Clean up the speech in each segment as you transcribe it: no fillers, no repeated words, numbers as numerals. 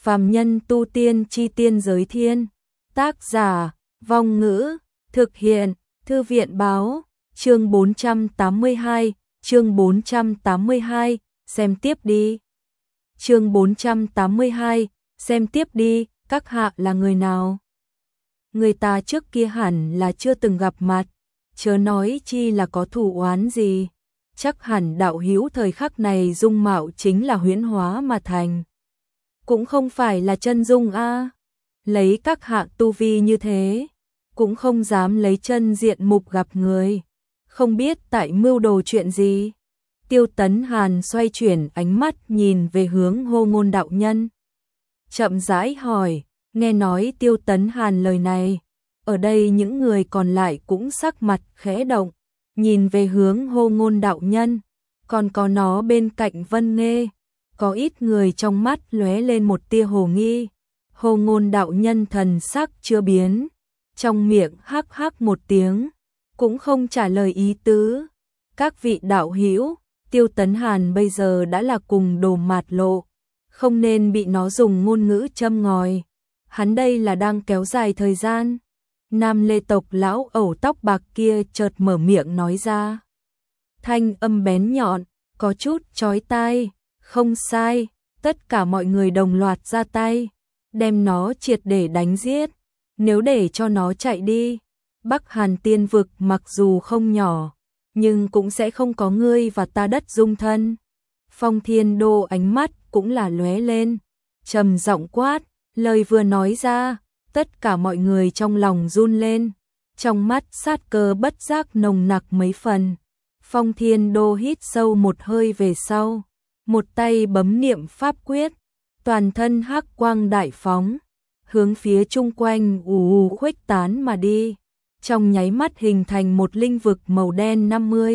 Phàm nhân tu tiên chi tiên giới thiên. Tác giả, Vong Ngữ, thực hiện, Thư viện Báo, chương 482, chương 482, xem tiếp đi. Chương 482, xem tiếp đi, các hạ là người nào? Người ta trước kia hẳn là chưa từng gặp mặt, chớ nói chi là có thù oán gì. Chắc hẳn đạo hữu thời khắc này dung mạo chính là huyễn hóa mà thành. Cũng không phải là chân dung a. Lấy các hạ tu vi như thế, cũng không dám lấy chân diện mục gặp người. Không biết tại mưu đồ chuyện gì. Tiêu Tấn Hàn xoay chuyển ánh mắt nhìn về hướng Hô Ngôn đạo nhân. Chậm rãi hỏi, nghe nói Tiêu Tấn Hàn lời này, ở đây những người còn lại cũng sắc mặt khẽ động, nhìn về hướng Hô Ngôn đạo nhân, còn có nó bên cạnh Vân Nghê, có ít người trong mắt lóe lên một tia hồ nghi. Hô Ngôn đạo nhân thần sắc chưa biến, trong miệng hắc hắc một tiếng, cũng không trả lời ý tứ. Các vị đạo hữu, Tiêu Tấn Hàn bây giờ đã là cùng đồ mạt lộ, không nên bị nó dùng ngôn ngữ châm ngòi. Hắn đây là đang kéo dài thời gian. Nam Lê tộc lão ẩu tóc bạc kia chợt mở miệng nói ra. Thanh âm bén nhọn, có chút chói tai. Không sai, tất cả mọi người đồng loạt ra tay, đem nó triệt để đánh giết. Nếu để cho nó chạy đi, Bắc Hàn tiên vực mặc dù không nhỏ, nhưng cũng sẽ không có ngươi và ta đất dung thân. Phong Thiên Đô ánh mắt cũng là lóe lên, trầm giọng quát, lời vừa nói ra, tất cả mọi người trong lòng run lên, trong mắt sát cơ bất giác nồng nặc mấy phần. Phong Thiên Đô hít sâu một hơi về sau, một tay bấm niệm pháp quyết, toàn thân hắc quang đại phóng, hướng phía chung quanh ù khuếch tán mà đi, trong nháy mắt hình thành một linh vực màu đen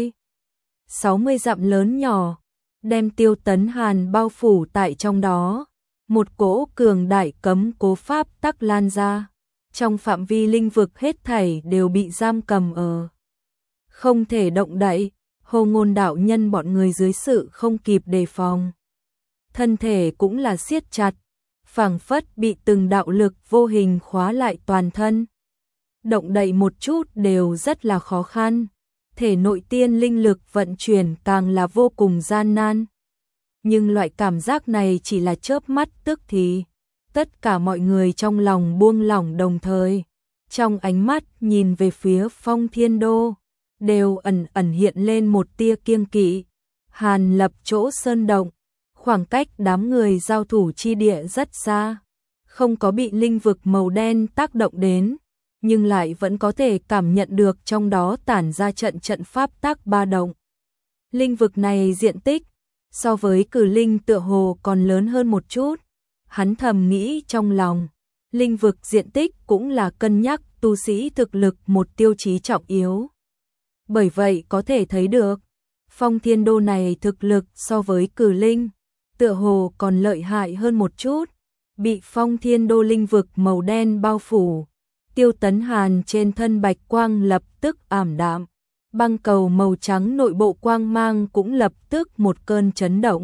50-60 dặm lớn nhỏ, đem Tiêu Tấn Hàn bao phủ tại trong đó. Một cỗ cường đại cấm cố pháp tắc lan ra, trong phạm vi linh vực hết thảy đều bị giam cầm ở, không thể động đậy. Hô Ngôn đạo nhân bọn người dưới sự không kịp đề phòng, thân thể cũng là siết chặt, phảng phất bị từng đạo lực vô hình khóa lại toàn thân. Động đậy một chút đều rất là khó khăn, thể nội tiên linh lực vận chuyển càng là vô cùng gian nan. Nhưng loại cảm giác này chỉ là chớp mắt tức thì, tất cả mọi người trong lòng buông lỏng đồng thời, trong ánh mắt nhìn về phía Phong Thiên Đô, đều ẩn ẩn hiện lên một tia kiêng kỵ. Hàn Lập chỗ sơn động, khoảng cách đám người giao thủ chi địa rất xa, không có bị linh vực màu đen tác động đến, nhưng lại vẫn có thể cảm nhận được trong đó tản ra trận pháp tác ba động. Linh vực này diện tích so với Cử Linh tựa hồ còn lớn hơn một chút, hắn thầm nghĩ trong lòng. Linh vực diện tích cũng là cân nhắc tu sĩ thực lực một tiêu chí trọng yếu. Bởi vậy có thể thấy được, Phong Thiên Đô này thực lực so với Cử Linh tựa hồ còn lợi hại hơn một chút. Bị Phong Thiên Đô linh vực màu đen bao phủ, Tiêu Tấn Hàn trên thân bạch quang lập tức ảm đạm, băng cầu màu trắng nội bộ quang mang cũng lập tức một cơn chấn động,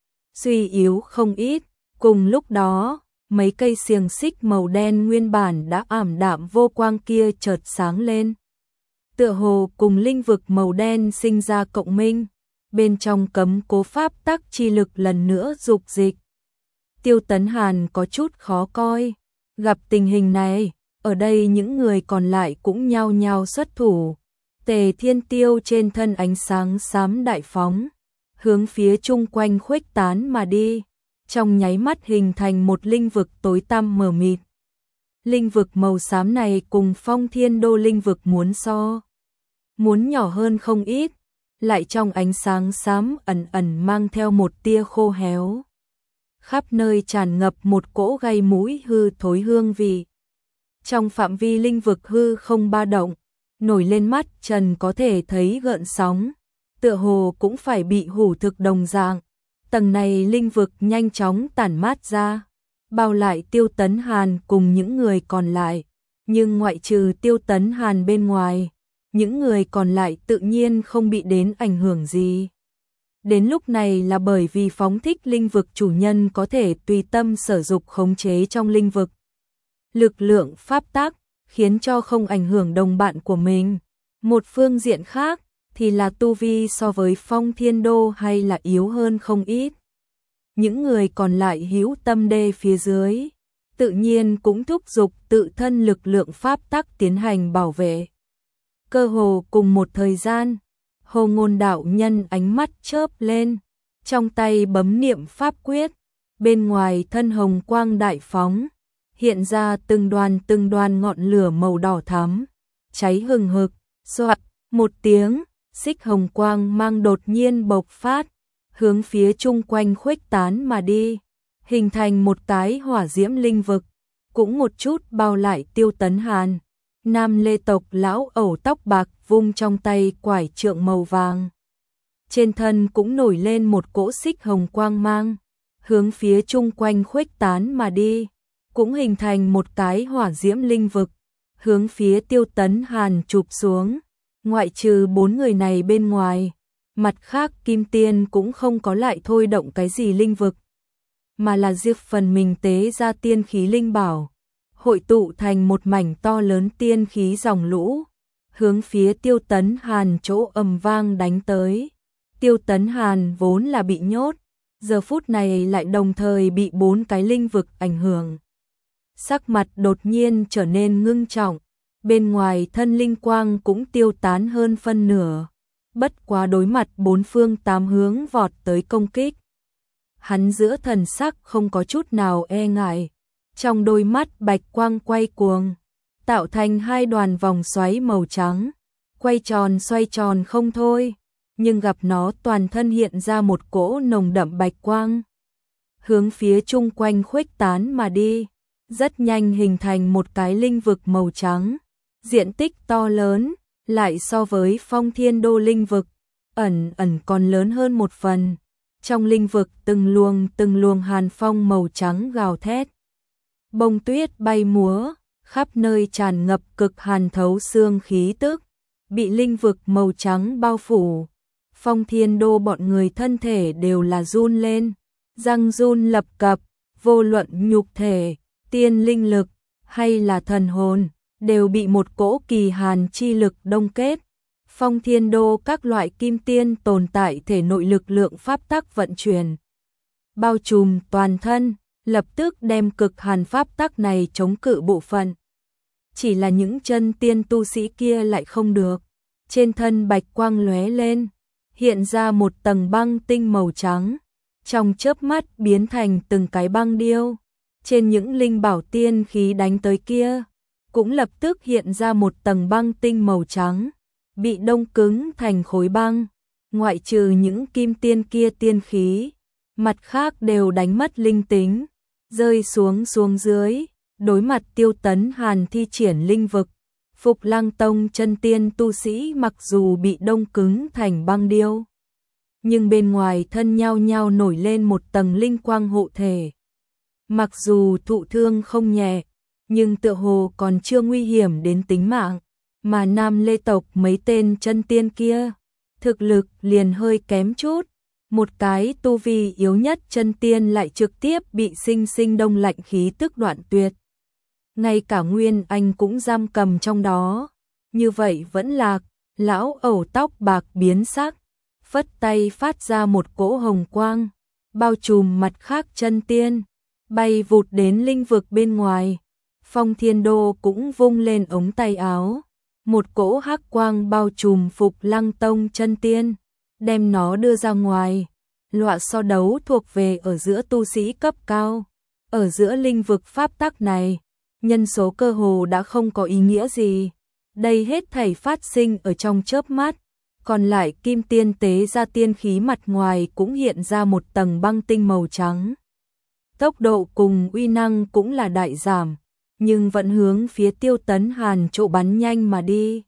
suy yếu không ít. Cùng lúc đó, mấy cây xiềng xích màu đen nguyên bản đã ảm đạm vô quang kia chợt sáng lên, tựa hồ cùng linh vực màu đen sinh ra cộng minh, bên trong cấm cố pháp tắc chi lực lần nữa dục dịch. Tiêu Tấn Hàn có chút khó coi, gặp tình hình này, ở đây những người còn lại cũng nhao nhao xuất thủ. Tề Thiên Tiêu trên thân ánh sáng xám đại phóng, hướng phía chung quanh khuếch tán mà đi, trong nháy mắt hình thành một linh vực tối tăm mờ mịt. Linh vực màu xám này cùng Phong Thiên Đô linh vực muốn nhỏ hơn không ít, lại trong ánh sáng xám ẩn ẩn mang theo một tia khô héo. Khắp nơi tràn ngập một cỗ gây mũi hư thối hương vị. Trong phạm vi linh vực hư không ba động, nổi lên mắt trần có thể thấy gợn sóng, tựa hồ cũng phải bị hủ thực đồng dạng. Tầng này linh vực nhanh chóng tản mát ra, bao lại Tiêu Tấn Hàn cùng những người còn lại, nhưng ngoại trừ Tiêu Tấn Hàn bên ngoài, những người còn lại tự nhiên không bị đến ảnh hưởng gì. Đến lúc này là bởi vì phóng thích linh vực chủ nhân có thể tùy tâm sở dục khống chế trong linh vực lực lượng pháp tắc, khiến cho không ảnh hưởng đồng bạn của mình. Một phương diện khác thì là tu vi so với Phong Thiên Đô hay là yếu hơn không ít. Những người còn lại hữu tâm đê phía dưới, tự nhiên cũng thúc giục tự thân lực lượng pháp tắc tiến hành bảo vệ. Cơ hồ cùng một thời gian, Hồ Ngôn đạo nhân ánh mắt chớp lên, trong tay bấm niệm pháp quyết, bên ngoài thân hồng quang đại phóng, hiện ra từng đoàn ngọn lửa màu đỏ thắm, cháy hừng hực, xoạt, một tiếng, xích hồng quang mang đột nhiên bộc phát, hướng phía chung quanh khuếch tán mà đi, hình thành một cái hỏa diễm linh vực, cũng một chút bao lại Tiêu Tấn Hàn. Nam Lê tộc lão ẩu tóc bạc vung trong tay quải trượng màu vàng. Trên thân cũng nổi lên một cỗ xích hồng quang mang, hướng phía chung quanh khuếch tán mà đi, cũng hình thành một cái hỏa diễm linh vực, hướng phía Tiêu Tấn Hàn chụp xuống. Ngoại trừ 4 người này bên ngoài, mặt khác Kim Tiên cũng không có lại thôi động cái gì linh vực, mà là riêng phần mình tế ra tiên khí linh bảo, hội tụ thành một mảnh to lớn tiên khí dòng lũ, hướng phía Tiêu Tấn Hàn chỗ ầm vang đánh tới. Tiêu Tấn Hàn vốn là bị nhốt, giờ phút này lại đồng thời bị 4 cái linh vực ảnh hưởng. Sắc mặt đột nhiên trở nên ngưng trọng, bên ngoài thân linh quang cũng tiêu tán hơn phân nửa, bất quá đối mặt 4 phương 8 hướng vọt tới công kích. Hắn giữa thần sắc không có chút nào e ngại, trong đôi mắt bạch quang quay cuồng, tạo thành 2 đoàn vòng xoáy màu trắng, quay tròn xoay tròn không thôi, nhưng gặp nó toàn thân hiện ra một cỗ nồng đậm bạch quang, hướng phía chung quanh khuếch tán mà đi, rất nhanh hình thành một cái linh vực màu trắng, diện tích to lớn, lại so với Phong Thiên Đô linh vực, ẩn còn lớn hơn một phần. Trong linh vực từng luồng hàn phong màu trắng gào thét. Bông tuyết bay múa, khắp nơi tràn ngập cực hàn thấu xương khí tức, bị linh vực màu trắng bao phủ. Phong Thiên Đô bọn người thân thể đều là run lên, răng run lập cập, vô luận nhục thể, tiên linh lực hay là thần hồn, đều bị một cỗ kỳ hàn chi lực đông kết. Phong Thiên Đô các loại kim tiên tồn tại thể nội lực lượng pháp tắc vận chuyển, bao trùm toàn thân, lập tức đem cực hàn pháp tắc này chống cự bộ phận. Chỉ là những chân tiên tu sĩ kia lại không được, trên thân bạch quang lóe lên, hiện ra một tầng băng tinh màu trắng, trong chớp mắt biến thành từng cái băng điêu. Trên những linh bảo tiên khí đánh tới kia, cũng lập tức hiện ra một tầng băng tinh màu trắng, bị đông cứng thành khối băng. Ngoại trừ những kim tiên kia tiên khí, mặt khác đều đánh mất linh tính, rơi xuống dưới, đối mặt Tiêu Tấn Hàn thi triển linh vực. Phục Lăng Tông chân tiên tu sĩ mặc dù bị đông cứng thành băng điêu, nhưng bên ngoài thân nhao nổi lên một tầng linh quang hộ thể. Mặc dù thụ thương không nhẹ, nhưng tựa hồ còn chưa nguy hiểm đến tính mạng, mà Nam Lê tộc mấy tên chân tiên kia, thực lực liền hơi kém chút, một cái tu vi yếu nhất chân tiên lại trực tiếp bị sinh đông lạnh khí tức đoạn tuyệt. Ngay cả Nguyên Anh cũng giam cầm trong đó, như vậy vẫn lạc, lão ẩu tóc bạc biến sắc, phất tay phát ra một cỗ hồng quang, bao trùm mặt khác chân tiên, bay vụt đến linh vực bên ngoài. Phong Thiên Đô cũng vung lên ống tay áo, một cỗ hắc quang bao trùm Phục Lăng Tông chân tiên, đem nó đưa ra ngoài. Loại so đấu thuộc về ở giữa tu sĩ cấp cao, ở giữa linh vực pháp tắc này, nhân số cơ hồ đã không có ý nghĩa gì. Đây hết thảy phát sinh ở trong chớp mắt, còn lại kim tiên tế ra tiên khí mặt ngoài cũng hiện ra một tầng băng tinh màu trắng. Tốc độ cùng uy năng cũng là đại giảm, nhưng vẫn hướng phía Tiêu Tấn Hàn chỗ bắn nhanh mà đi.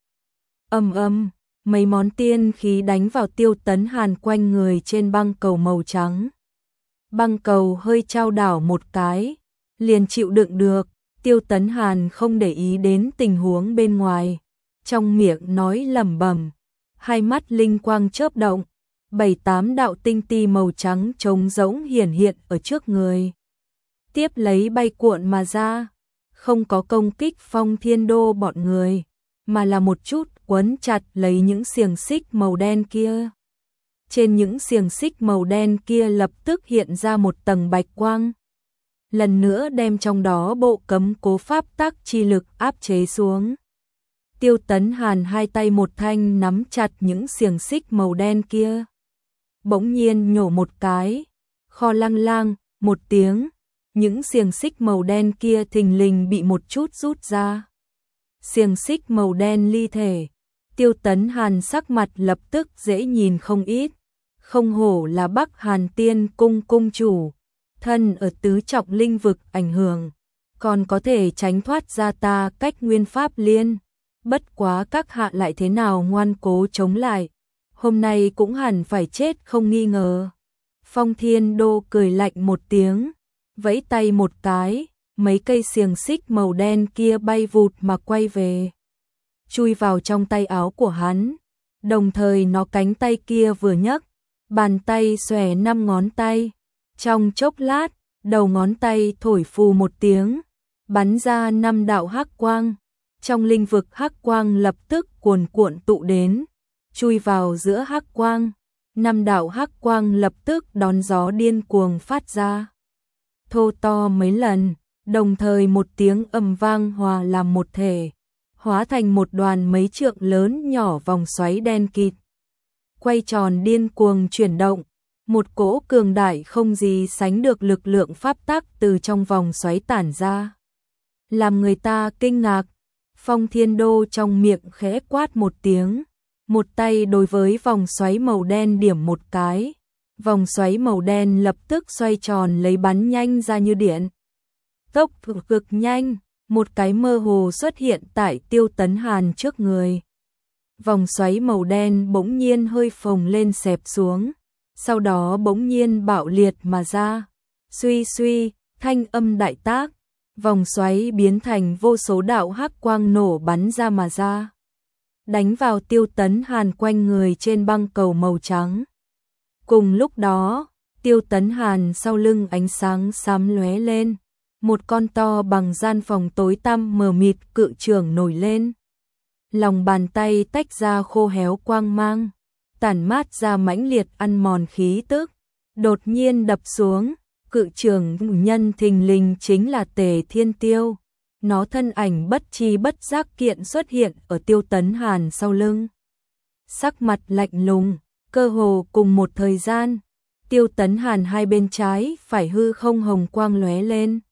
Ầm, mấy món tiên khí đánh vào Tiêu Tấn Hàn quanh người trên băng cầu màu trắng. Băng cầu hơi chao đảo một cái, liền chịu đựng được. Tiêu Tấn Hàn không để ý đến tình huống bên ngoài, trong miệng nói lẩm bẩm, hai mắt linh quang chớp động, 7-8 đạo tinh ti màu trắng trống rỗng hiển hiện ở trước người. Tiếp lấy bay cuộn mà ra, không có công kích Phong Thiên Đô bọn người, mà là một chút quấn chặt lấy những xiềng xích màu đen kia. Trên những xiềng xích màu đen kia lập tức hiện ra một tầng bạch quang. Lần nữa đem trong đó bộ cấm cố pháp tắc chi lực áp chế xuống. Tiêu Tấn Hàn hai tay một thanh nắm chặt những xiềng xích màu đen kia. Bỗng nhiên nhổ một cái, kho lăng lang, một tiếng, những xiềng xích màu đen kia thình lình bị một chút rút ra. Xiềng xích màu đen ly thể, Tiêu Tấn Hàn sắc mặt lập tức dễ nhìn không ít, không hổ là Bắc Hàn Tiên cung cung chủ, thân ở tứ trọng linh vực ảnh hưởng, còn có thể tránh thoát ra ta cách nguyên pháp liên. Bất quá các hạ lại thế nào ngoan cố chống lại, hôm nay cũng hẳn phải chết không nghi ngờ. Phong Thiên Đô cười lạnh một tiếng, vẫy tay một cái, mấy cây xiềng xích màu đen kia bay vụt mà quay về, chui vào trong tay áo của hắn, đồng thời nó cánh tay kia vừa nhấc, bàn tay xòe 5 ngón tay, trong chốc lát, đầu ngón tay thổi phù một tiếng, bắn ra 5 đạo hắc quang. Trong linh vực hắc quang lập tức cuồn cuộn tụ đến, chui vào giữa hắc quang, 5 đạo hắc quang lập tức đón gió điên cuồng phát ra. Thô to mấy lần, đồng thời một tiếng ầm vang hòa làm một thể, hóa thành một đoàn mấy trượng lớn nhỏ vòng xoáy đen kịt. Quay tròn điên cuồng chuyển động, một cỗ cường đại không gì sánh được lực lượng pháp tắc từ trong vòng xoáy tản ra. Làm người ta kinh ngạc. Phong Thiên Đô trong miệng khẽ quát một tiếng, một tay đối với vòng xoáy màu đen điểm một cái, vòng xoáy màu đen lập tức xoay tròn lấy bắn nhanh ra như điện. Tốc độ cực nhanh, một cái mơ hồ xuất hiện tại Tiêu Tấn Hàn trước người. Vòng xoáy màu đen bỗng nhiên hơi phồng lên xẹp xuống, sau đó bỗng nhiên bạo liệt mà ra. Suy suy, thanh âm đại tác. Vòng xoáy biến thành vô số đạo hắc quang nổ bắn ra mà ra, đánh vào Tiêu Tấn Hàn quanh người trên băng cầu màu trắng. Cùng lúc đó, Tiêu Tấn Hàn sau lưng ánh sáng xám lóe lên, một con to bằng gian phòng tối tăm mờ mịt cự trường nổi lên. Lòng bàn tay tách ra khô héo quang mang, tản mát ra mãnh liệt ăn mòn khí tức, đột nhiên đập xuống. Cự trường nhân thình lình chính là Tề Thiên Tiêu, nó thân ảnh bất chi bất giác kiện xuất hiện ở Tiêu Tấn Hàn sau lưng. Sắc mặt lạnh lùng, cơ hồ cùng một thời gian, Tiêu Tấn Hàn hai bên trái phải hư không hồng quang lóe lên.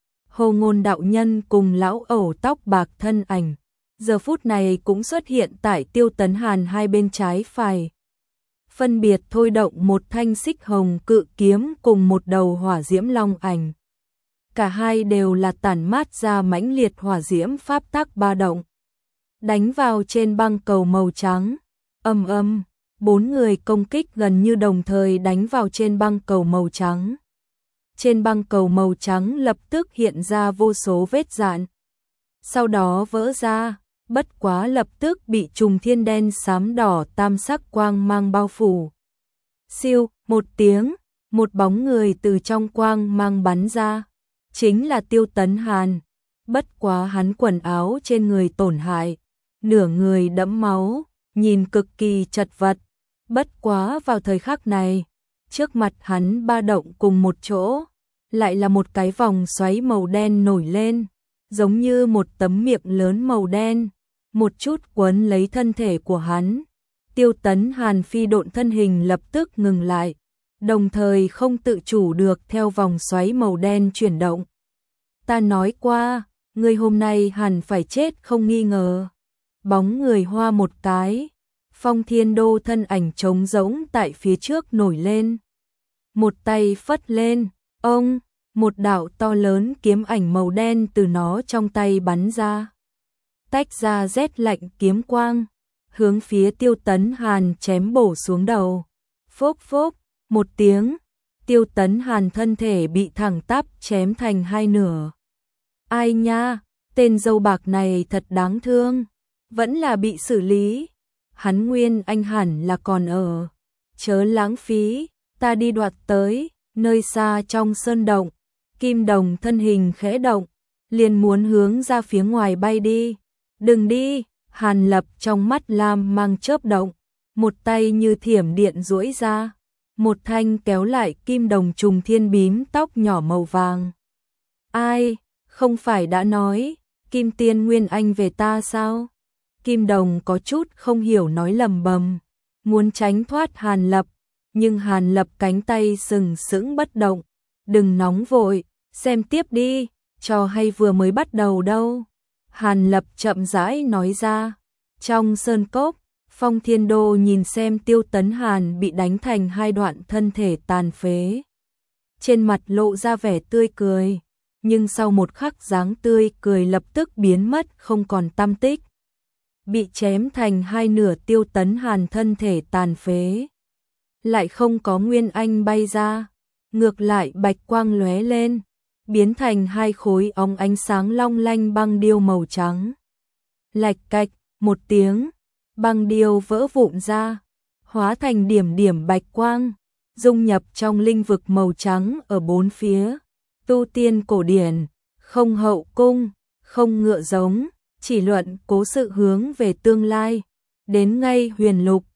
Hồ Ngôn đạo nhân cùng lão ẩu tóc bạc thân ảnh, giờ phút này cũng xuất hiện tại Tiêu Tấn Hàn hai bên trái phải. Phân biệt thôi động một thanh xích hồng cự kiếm cùng một đầu hỏa diễm long ảnh. Cả hai đều là tản mát ra mãnh liệt hỏa diễm pháp tắc ba động. Đánh vào trên băng cầu màu trắng, ầm ầm, 4 người công kích gần như đồng thời đánh vào trên băng cầu màu trắng. Trên băng cầu màu trắng lập tức hiện ra vô số vết rạn. Sau đó vỡ ra. Bất quá lập tức bị trùng thiên đen xám đỏ tam sắc quang mang bao phủ. Siêu, một tiếng, một bóng người từ trong quang mang bắn ra, chính là Tiêu Tấn Hàn. Bất quá hắn quần áo trên người tổn hại, nửa người đẫm máu, nhìn cực kỳ chật vật. Bất quá vào thời khắc này, trước mặt hắn ba động cùng một chỗ, lại là một cái vòng xoáy màu đen nổi lên, giống như một tấm miệng lớn màu đen. Một chút quấn lấy thân thể của hắn. Tiêu Tấn Hàn phi độn thân hình lập tức ngừng lại, đồng thời không tự chủ được theo vòng xoáy màu đen chuyển động. Ta nói qua, ngươi hôm nay hẳn phải chết không nghi ngờ. Bóng người hoa một cái, Phong Thiên Đô thân ảnh trống rỗng tại phía trước nổi lên. Một tay phất lên, ông, một đạo to lớn kiếm ảnh màu đen từ nó trong tay bắn ra. Tách ra rét lạnh kiếm quang, hướng phía Tiêu Tấn Hàn chém bổ xuống đầu. Phốc phốc, một tiếng, Tiêu Tấn Hàn thân thể bị thẳng tắp chém thành hai nửa. Ai nha, tên dâu bạc này thật đáng thương, vẫn là bị xử lý. Hắn nguyên anh hẳn là còn ở chớ lãng phí, ta đi đoạt tới. Nơi xa trong sơn động, Kim Đồng thân hình khẽ động, liền muốn hướng ra phía ngoài bay đi. Đừng đi, Hàn Lập trong mắt lam mang chớp động, một tay như thiểm điện duỗi ra, một thanh kéo lại Kim Đồng trùng thiên bím tóc nhỏ màu vàng. Ai, không phải đã nói, Kim Tiên Nguyên Anh về ta sao? Kim Đồng có chút không hiểu nói lầm bầm, muốn tránh thoát Hàn Lập, nhưng Hàn Lập cánh tay sừng sững bất động. Đừng nóng vội, xem tiếp đi, trò hay vừa mới bắt đầu đâu. Hàn Lập chậm rãi nói ra. Trong sơn cốc, Phong Thiên Đô nhìn xem Tiêu Tấn Hàn bị đánh thành hai đoạn thân thể tàn phế. Trên mặt lộ ra vẻ tươi cười, nhưng sau một khắc dáng tươi cười lập tức biến mất không còn tăm tích. Bị chém thành hai nửa Tiêu Tấn Hàn thân thể tàn phế, lại không có nguyên anh bay ra, ngược lại bạch quang lóe lên, biến thành hai khối óng ánh sáng long lanh băng điêu màu trắng. Lạch cạch, một tiếng, băng điêu vỡ vụn ra, hóa thành điểm điểm bạch quang, dung nhập trong linh vực màu trắng ở bốn phía. Tu tiên cổ điển, không hậu cung, không ngựa giống, chỉ luận cố sự hướng về tương lai, đến ngay huyền lục,